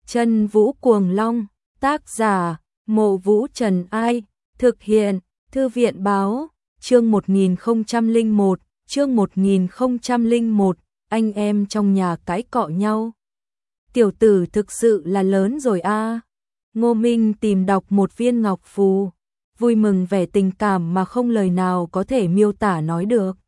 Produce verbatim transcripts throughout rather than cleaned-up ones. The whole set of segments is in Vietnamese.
Chân Vũ Cuồng Long, tác giả, Mộ Vũ Trần Ai, thực hiện, Thư viện Báo, chương một nghìn không trăm lẻ một, chương một nghìn không trăm lẻ một, anh em trong nhà cãi cọ nhau. Tiểu tử thực sự là lớn rồi a. Ngô Minh tìm đọc một viên ngọc phù, vui mừng vẻ tình cảm mà không lời nào có thể miêu tả nói được.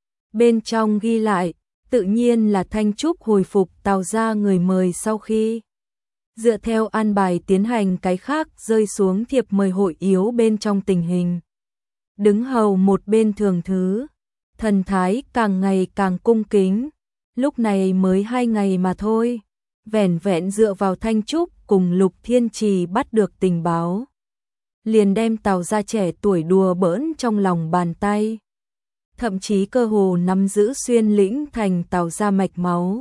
Bên trong ghi lại, tự nhiên là Thanh Trúc hồi phục Tào gia người mời sau khi dựa theo an bài tiến hành cái khác rơi xuống thiệp mời hội yếu bên trong tình hình. Đứng hầu một bên thường thứ, thần thái càng ngày càng cung kính, lúc này mới hai ngày mà thôi, vẻn vẹn dựa vào Thanh Trúc cùng Lục Thiên Trì bắt được tình báo. Liền đem Tào gia trẻ tuổi đùa bỡn trong lòng bàn tay. Thậm chí cơ hồ nắm giữ xuyên lĩnh thành Tào gia mạch máu.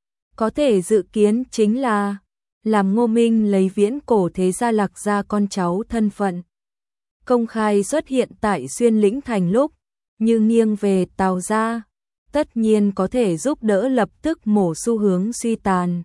Có thể dự kiến chính là làm Ngô Minh lấy viễn cổ thế gia Lạc gia con cháu thân phận công khai xuất hiện tại xuyên lĩnh thành lúc, như nghiêng về Tào gia, tất nhiên có thể giúp đỡ lập tức mổ xu hướng suy tàn.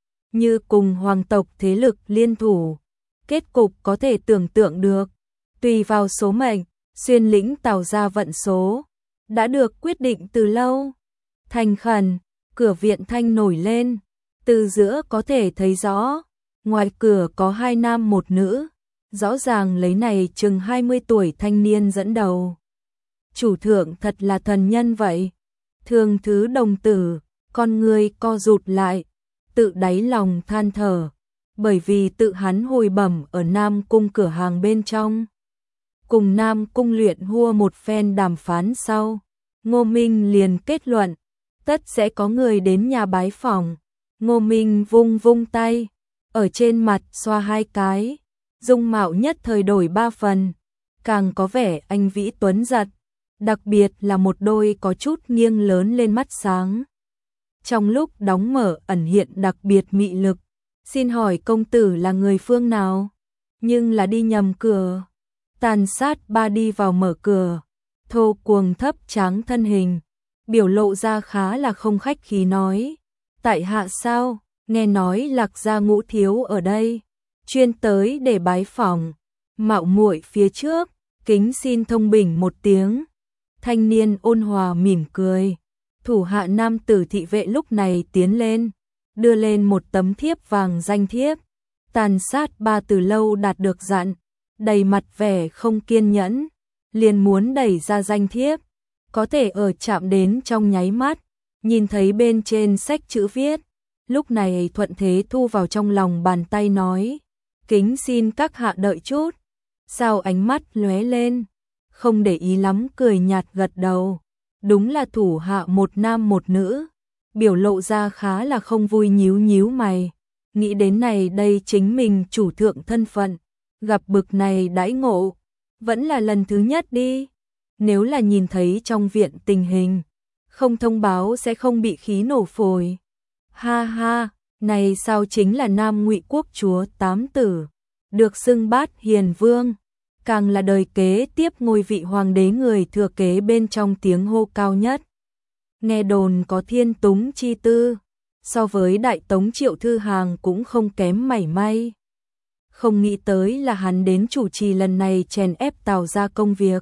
Như cùng hoàng tộc thế lực liên thủ, kết cục có thể tưởng tượng được, tùy vào số mệnh, xuyên lĩnh Tào gia vận số đã được quyết định từ lâu. Thành khẩn, cửa viện thanh nổi lên, từ giữa có thể thấy rõ, ngoài cửa có hai nam một nữ, rõ ràng lấy này chừng hai mươi tuổi thanh niên dẫn đầu. Chủ thượng thật là thần nhân vậy. Thường thứ đồng tử, con người co rụt lại, tự đáy lòng than thở, bởi vì tự hắn hồi bẩm ở Nam Cung cửa hàng bên trong. Cùng Nam Cung luyện hua một phen đàm phán sau, Ngô Minh liền kết luận, tất sẽ có người đến nhà bái phỏng. Ngô Minh vung vung tay, ở trên mặt xoa hai cái, dung mạo nhất thời đổi ba phần, càng có vẻ anh vĩ tuấn giật, đặc biệt là một đôi có chút nghiêng lớn lên mắt sáng. Trong lúc đóng mở ẩn hiện đặc biệt mị lực, xin hỏi công tử là người phương nào? Nhưng là đi nhầm cửa. Tàn sát ba đi vào mở cửa, thô cuồng thấp tráng thân hình, biểu lộ ra khá là không khách khí nói. Tại hạ sao, nghe nói Lạc gia Ngũ thiếu ở đây, chuyên tới để bái phỏng, mạo muội phía trước, kính xin thông bình một tiếng. Thanh niên ôn hòa mỉm cười, thủ hạ nam tử thị vệ lúc này tiến lên, đưa lên một tấm thiếp vàng danh thiếp. Tàn sát ba từ lâu đạt được dặn, đầy mặt vẻ không kiên nhẫn, liền muốn đẩy ra danh thiếp, có thể ở chạm đến trong nháy mắt, nhìn thấy bên trên sách chữ viết, lúc này thuận thế thu vào trong lòng bàn tay nói, kính xin các hạ đợi chút. Sao ánh mắt lóe lên, không để ý lắm cười nhạt gật đầu, đúng là thủ hạ một nam một nữ, biểu lộ ra khá là không vui nhíu nhíu mày, nghĩ đến này đây chính mình chủ thượng thân phận, gặp bực này đãi ngộ, vẫn là lần thứ nhất đi, nếu là nhìn thấy trong viện tình hình, không thông báo sẽ không bị khí nổ phổi. Ha ha, này sao chính là Nam Ngụy quốc chúa tám tử, được xưng bát hiền vương, càng là đời kế tiếp ngôi vị hoàng đế người thừa kế bên trong tiếng hô cao nhất. Nghe đồn có thiên túng chi tư, so với đại tống Triệu Thư Hàng cũng không kém mảy may. Không nghĩ tới là hắn đến chủ trì lần này chèn ép Tào gia công việc.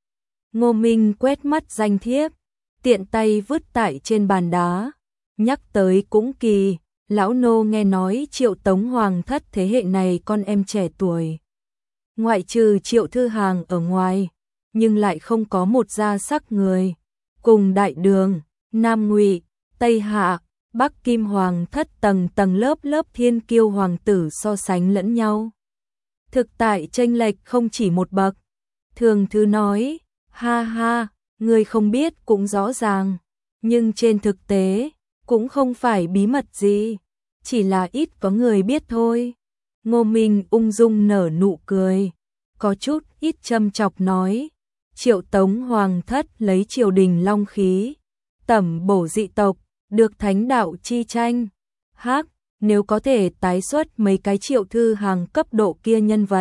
Ngô Minh quét mắt danh thiếp, tiện tay vứt tại trên bàn đá, nhắc tới cũng kỳ, lão nô nghe nói Triệu Tống Hoàng thất thế hệ này con em trẻ tuổi. Ngoại trừ Triệu Thư Hàng ở ngoài, nhưng lại không có một gia sắc người, cùng Đại Đường, Nam Ngụy, Tây Hạ, Bắc Kim Hoàng thất tầng tầng lớp lớp thiên kiêu hoàng tử so sánh lẫn nhau. Thực tại chênh lệch không chỉ một bậc. Thường thứ nói, ha ha, người không biết cũng rõ ràng, nhưng trên thực tế, cũng không phải bí mật gì, chỉ là ít có người biết thôi. Ngô Minh ung dung nở nụ cười, có chút ít châm chọc nói, Triệu Tống Hoàng thất lấy triều đình long khí, tẩm bổ dị tộc, được thánh đạo chi tranh. Hắc, nếu có thể tái xuất mấy cái Triệu Thư Hàng cấp độ kia nhân vật,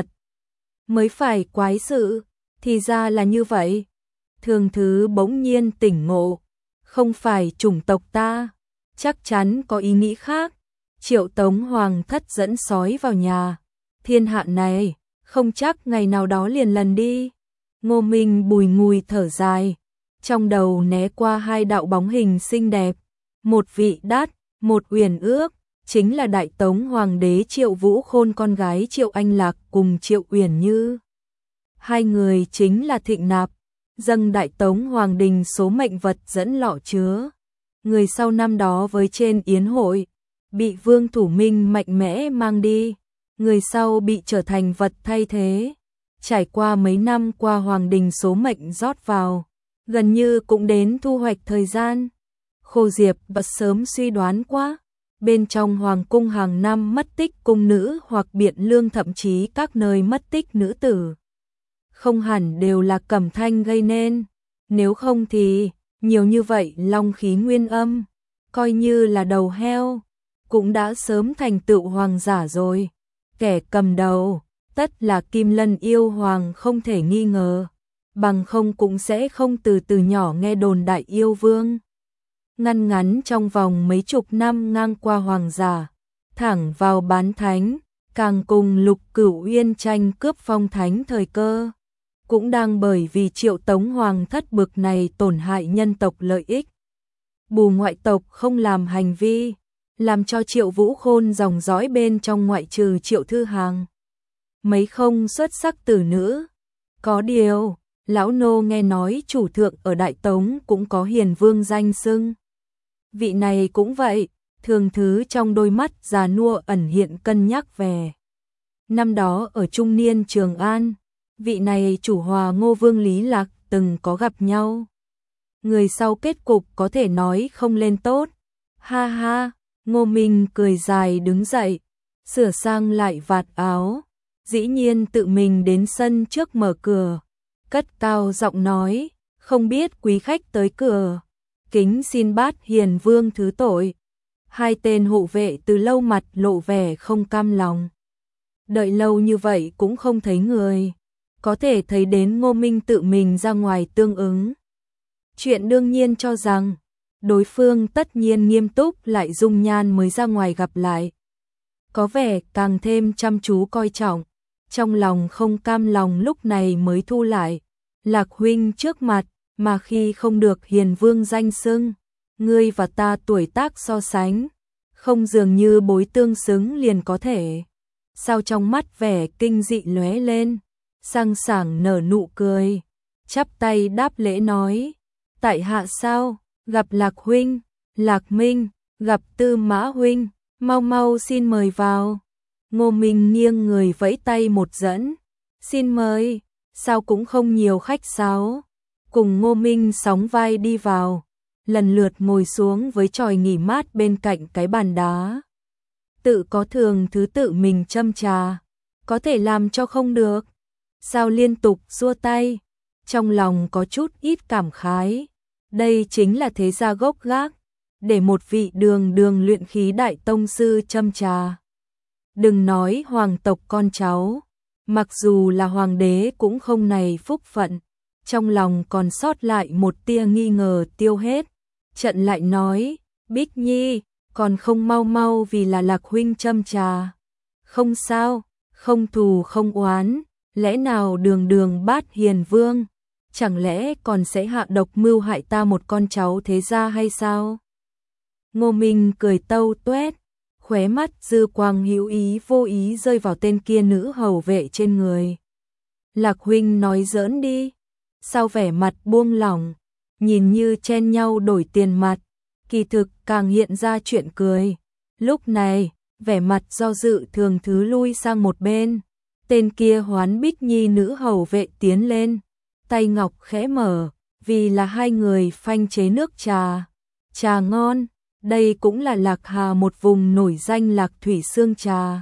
mới phải quái sự, thì ra là như vậy. Thường thứ bỗng nhiên tỉnh ngộ, không phải chủng tộc ta, chắc chắn có ý nghĩ khác, Triệu Tống Hoàng thất dẫn sói vào nhà. Thiên hạ này, không chắc ngày nào đó liền lần đi. Ngô Minh bùi ngùi thở dài, trong đầu né qua hai đạo bóng hình xinh đẹp, một Vị Đát, một Uyển Ước, chính là Đại Tống Hoàng đế Triệu Vũ Khôn con gái Triệu Anh Lạc cùng Triệu Uyển Như. Hai người chính là thịnh nạp, dâng Đại Tống Hoàng đình số mệnh vật dẫn lọ chứa. Người sau năm đó với trên yến hội, bị Vương Thủ Minh mạnh mẽ mang đi, người sau bị trở thành vật thay thế. Trải qua mấy năm qua Hoàng đình số mệnh rót vào, gần như cũng đến thu hoạch thời gian. Khô Diệp bật sớm suy đoán quá, bên trong Hoàng cung hàng năm mất tích cung nữ hoặc biện lương, thậm chí các nơi mất tích nữ tử. Không hẳn đều là Cẩm Thanh gây nên, nếu không thì nhiều như vậy long khí nguyên âm, coi như là đầu heo, cũng đã sớm thành tựu hoàng giả rồi. Kẻ cầm đầu, tất là Kim Lân yêu hoàng không thể nghi ngờ, bằng không cũng sẽ không từ từ nhỏ nghe đồn đại yêu vương. Ngăn ngắn trong vòng mấy chục năm ngang qua hoàng giả, thẳng vào bán thánh, càng cùng Lục Cửu Uyên tranh cướp phong thánh thời cơ. Cũng đang bởi vì Triệu Tống Hoàng thất bực này tổn hại nhân tộc lợi ích. Bù ngoại tộc không làm hành vi, làm cho Triệu Vũ Khôn dòng dõi bên trong ngoại trừ Triệu Thư Hàng. Mấy không xuất sắc tử nữ. Có điều, lão nô nghe nói chủ thượng ở Đại Tống cũng có hiền vương danh xưng. Vị này cũng vậy, thường thứ trong đôi mắt già nua ẩn hiện cân nhắc về. Năm đó ở trung niên Trường An, vị này chủ hòa Ngô Vương Lý Lạc từng có gặp nhau. Người sau kết cục có thể nói không lên tốt. Ha ha, Ngô Minh cười dài đứng dậy, sửa sang lại vạt áo, dĩ nhiên tự mình đến sân trước mở cửa, cất cao giọng nói, không biết quý khách tới cửa, kính xin bát hiền vương thứ tội. Hai tên hộ vệ từ lâu mặt lộ vẻ không cam lòng. Đợi lâu như vậy cũng không thấy người, có thể thấy đến Ngô Minh tự mình ra ngoài tương ứng. Chuyện đương nhiên cho rằng, đối phương tất nhiên nghiêm túc lại dung nhan mới ra ngoài gặp lại. Có vẻ càng thêm chăm chú coi trọng, trong lòng không cam lòng lúc này mới thu lại. Lạc huynh trước mặt, mà khi không được hiền vương danh xưng, ngươi và ta tuổi tác so sánh, không dường như bối tương xứng liền có thể. Sao trong mắt vẻ kinh dị lóe lên, sang sảng nở nụ cười, chắp tay đáp lễ nói, tại hạ sao, gặp Lạc huynh, Lạc Minh, gặp Tư Mã huynh, mau mau xin mời vào. Ngô Minh nghiêng người vẫy tay một dẫn, xin mời, sao cũng không nhiều khách sáo. Cùng Ngô Minh sóng vai đi vào, lần lượt ngồi xuống với chòi nghỉ mát bên cạnh cái bàn đá. Tự có thường thứ tự mình châm trà, có thể làm cho không được. Sao liên tục xua tay, trong lòng có chút ít cảm khái. Đây chính là thế gia gốc gác, để một vị đường đường luyện khí đại tông sư châm trà. Đừng nói hoàng tộc con cháu, mặc dù là hoàng đế cũng không này phúc phận. Trong lòng còn sót lại một tia nghi ngờ tiêu hết. Trận lại nói, Bích Nhi, còn không mau mau vì là Lạc huynh châm trà. Không sao, không thù không oán, lẽ nào đường đường bát hiền vương, chẳng lẽ còn sẽ hạ độc mưu hại ta một con cháu thế gia hay sao? Ngô Minh cười tâu tuét, khóe mắt dư quang hữu ý vô ý rơi vào tên kia nữ hầu vệ trên người. Lạc huynh nói giỡn đi. Sao vẻ mặt buông lỏng, nhìn như chen nhau đổi tiền mặt, kỳ thực càng hiện ra chuyện cười. Lúc này, vẻ mặt do dự thường thứ lui sang một bên, tên kia Hoán Bích Nhi nữ hầu vệ tiến lên, tay ngọc khẽ mở, vì là hai người phanh chế nước trà. Trà ngon, đây cũng là Lạc Hà một vùng nổi danh Lạc Thủy Sương trà.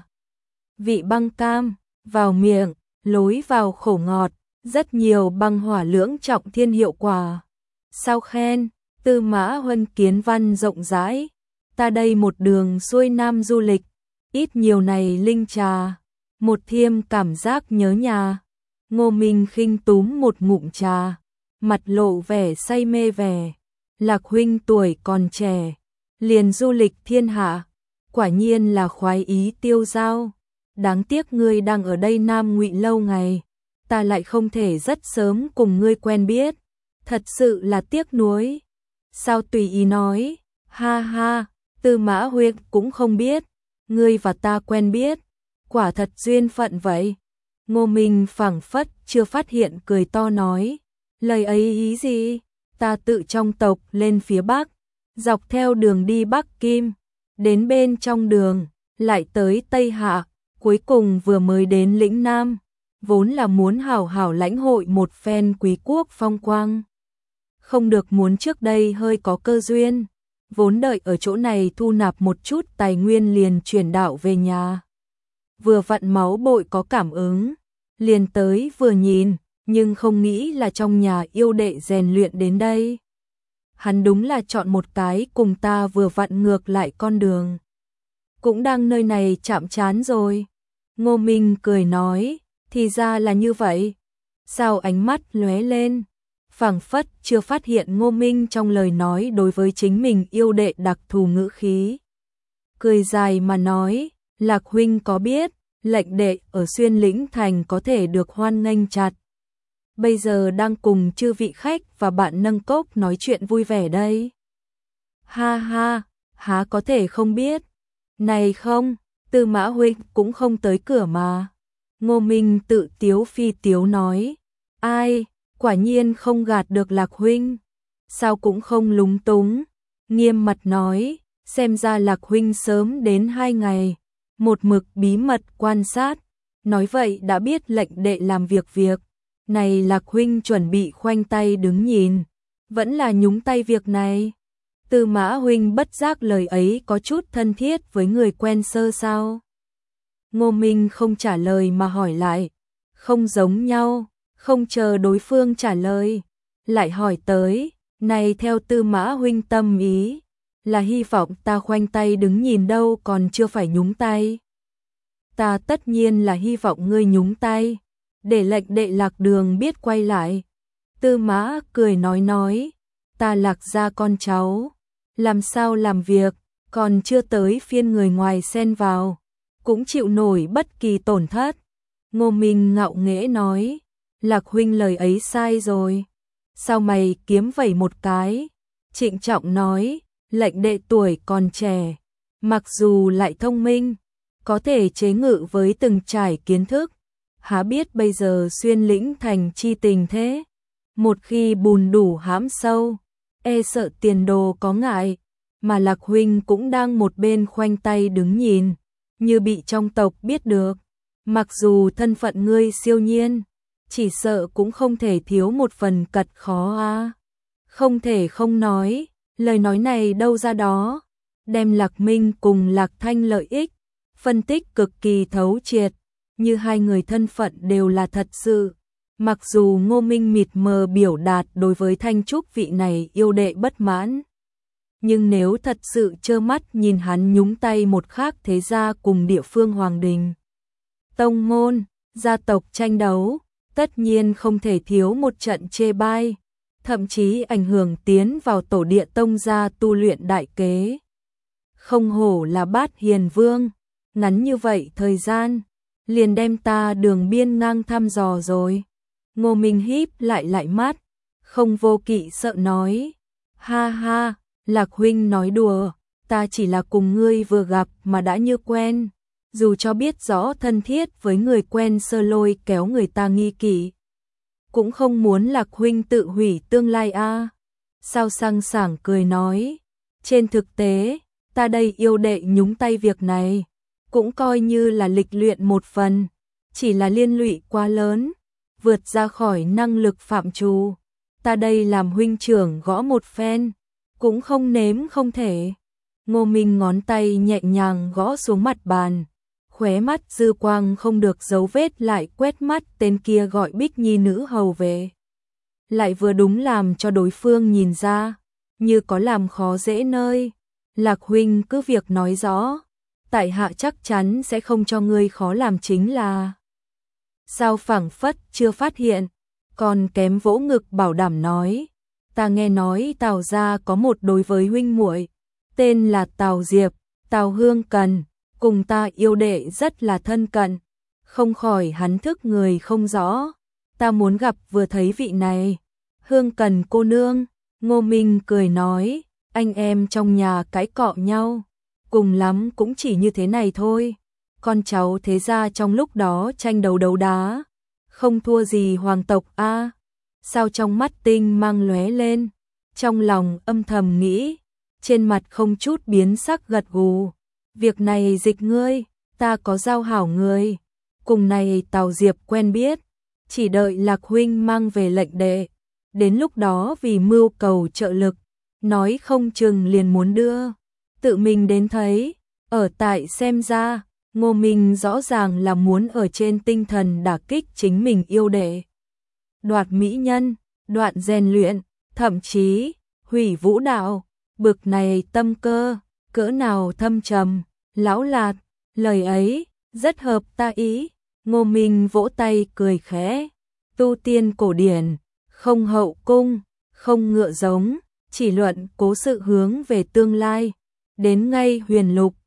Vị băng cam, vào miệng, lối vào khổ ngọt. Rất nhiều băng hỏa lưỡng trọng thiên hiệu quả. Sao khen, Tư Mã Huân kiến văn rộng rãi. Ta đây một đường xuôi nam du lịch, ít nhiều này linh trà, một thiêm cảm giác nhớ nhà. Ngô Minh khinh túm một ngụm trà, mặt lộ vẻ say mê vẻ. Lạc huynh tuổi còn trẻ, liền du lịch thiên hạ, quả nhiên là khoái ý tiêu dao. Đáng tiếc ngươi đang ở đây Nam Ngụy lâu ngày, ta lại không thể rất sớm cùng ngươi quen biết, thật sự là tiếc nuối. Sao tùy ý nói, ha ha, Tư Mã Huynh cũng không biết, ngươi và ta quen biết, quả thật duyên phận vậy. Ngô Minh phảng phất chưa phát hiện cười to nói, lời ấy ý gì, ta tự trong tộc lên phía Bắc, dọc theo đường đi Bắc Kim, đến bên trong đường, lại tới Tây Hạ, cuối cùng vừa mới đến lĩnh Nam, vốn là muốn hảo hảo lãnh hội một phen quý quốc phong quang. Không được muốn trước đây hơi có cơ duyên, vốn đợi ở chỗ này thu nạp một chút tài nguyên liền chuyển đạo về nhà. Vừa vặn máu bội có cảm ứng, liền tới vừa nhìn, nhưng không nghĩ là trong nhà yêu đệ rèn luyện đến đây. Hắn đúng là chọn một cái cùng ta vừa vặn ngược lại con đường. Cũng đang nơi này chạm trán rồi. Ngô Minh cười nói, thì ra là như vậy. Sao ánh mắt lóe lên, phảng phất chưa phát hiện Ngô Minh trong lời nói đối với chính mình yêu đệ đặc thù ngữ khí. Cười dài mà nói, Lạc huynh có biết, lệnh đệ ở Xuyên Lĩnh Thành có thể được hoan nghênh chặt. Bây giờ đang cùng chư vị khách và bạn nâng cốc nói chuyện vui vẻ đây. Ha ha, há có thể không biết. Này không, Tư Mã huynh cũng không tới cửa mà. Ngô Minh tự tiếu phi tiếu nói, ai, quả nhiên không gạt được Lạc huynh. Sao cũng không lúng túng, nghiêm mặt nói, xem ra Lạc huynh sớm đến hai ngày, một mực bí mật quan sát, nói vậy đã biết lệnh đệ làm việc việc. Này Lạc huynh chuẩn bị khoanh tay đứng nhìn, vẫn là nhúng tay việc này. Tư Mã huynh bất giác lời ấy có chút thân thiết với người quen sơ sao. Ngô Minh không trả lời mà hỏi lại, không giống nhau, không chờ đối phương trả lời, lại hỏi tới, này theo Tư Mã huynh tâm ý, là hy vọng ta khoanh tay đứng nhìn đâu còn chưa phải nhúng tay. Ta tất nhiên là hy vọng ngươi nhúng tay, để lệnh đệ Lạc Đường biết quay lại. Tư Mã cười nói nói, ta Lạc gia con cháu, làm sao làm việc, còn chưa tới phiên người ngoài xen vào, cũng chịu nổi bất kỳ tổn thất. Ngô Minh ngạo nghễ nói, Lạc huynh lời ấy sai rồi. Sao mày kiếm vẩy một cái, trịnh trọng nói, lệnh đệ tuổi còn trẻ, mặc dù lại thông minh, có thể chế ngự với từng trải kiến thức, há biết bây giờ Xuyên Lĩnh Thành chi tình thế, một khi bùn đủ hãm sâu, e sợ tiền đồ có ngại, mà Lạc huynh cũng đang một bên khoanh tay đứng nhìn, như bị trong tộc biết được, mặc dù thân phận ngươi siêu nhiên, chỉ sợ cũng không thể thiếu một phần cật khó a. À. Không thể không nói, lời nói này đâu ra đó, đem Lạc Minh cùng Lạc Thanh lợi ích, phân tích cực kỳ thấu triệt, như hai người thân phận đều là thật sự. Mặc dù Ngô Minh mịt mờ biểu đạt đối với Thanh Trúc vị này yêu đệ bất mãn, nhưng nếu thật sự trơ mắt nhìn hắn nhúng tay một khác thế gia cùng địa phương hoàng đình, tông môn, gia tộc tranh đấu, tất nhiên không thể thiếu một trận chê bai, thậm chí ảnh hưởng tiến vào tổ địa tông gia tu luyện đại kế. Không hổ là Bát Hiền Vương, ngắn như vậy thời gian, liền đem ta đường biên ngang thăm dò rồi. Ngô Minh híp lại lại mắt, không vô kỵ sợ nói, ha ha, Lạc huynh nói đùa, ta chỉ là cùng ngươi vừa gặp mà đã như quen, dù cho biết rõ thân thiết với người quen sơ lôi kéo người ta nghi kỵ, cũng không muốn Lạc huynh tự hủy tương lai a. À. Sao sang sảng cười nói, trên thực tế, ta đây yêu đệ nhúng tay việc này, cũng coi như là lịch luyện một phần, chỉ là liên lụy quá lớn, vượt ra khỏi năng lực phạm trù, ta đây làm huynh trưởng gõ một phen, cũng không nếm không thể. Ngô Minh ngón tay nhẹ nhàng gõ xuống mặt bàn, khóe mắt dư quang không được dấu vết lại quét mắt tên kia gọi Bích Nhi nữ hầu về. Lại vừa đúng làm cho đối phương nhìn ra, như có làm khó dễ nơi. Lạc huynh cứ việc nói rõ, tại hạ chắc chắn sẽ không cho ngươi khó làm chính là. Sao phảng phất chưa phát hiện, còn kém vỗ ngực bảo đảm nói, ta nghe nói Tào gia có một đối với huynh muội, tên là Tào Diệp, Tào Hương Cần, cùng ta yêu đệ rất là thân cận, không khỏi hắn thức người không rõ, ta muốn gặp vừa thấy vị này. Hương Cần cô nương, Ngô Minh cười nói, anh em trong nhà cãi cọ nhau, cùng lắm cũng chỉ như thế này thôi. Con cháu thế gia trong lúc đó tranh đấu đấu đá, không thua gì hoàng tộc a. Sao trong mắt tinh mang lóe lên, trong lòng âm thầm nghĩ, trên mặt không chút biến sắc gật gù. Việc này dịch ngươi, ta có giao hảo người, cùng này Tào Diệp quen biết, chỉ đợi Lạc huynh mang về lệnh đệ, đến lúc đó vì mưu cầu trợ lực, nói không chừng liền muốn đưa tự mình đến thấy. Ở tại xem ra, Ngô Minh rõ ràng là muốn ở trên tinh thần đả kích chính mình yêu đệ, đoạt mỹ nhân, đoạn rèn luyện, thậm chí hủy vũ đạo. Bực này tâm cơ cỡ nào thâm trầm, lão lạt, lời ấy rất hợp ta ý. Ngô Minh vỗ tay cười khẽ, tu tiên cổ điển, không hậu cung, không ngựa giống, chỉ luận cố sự hướng về tương lai, đến ngay huyền lục,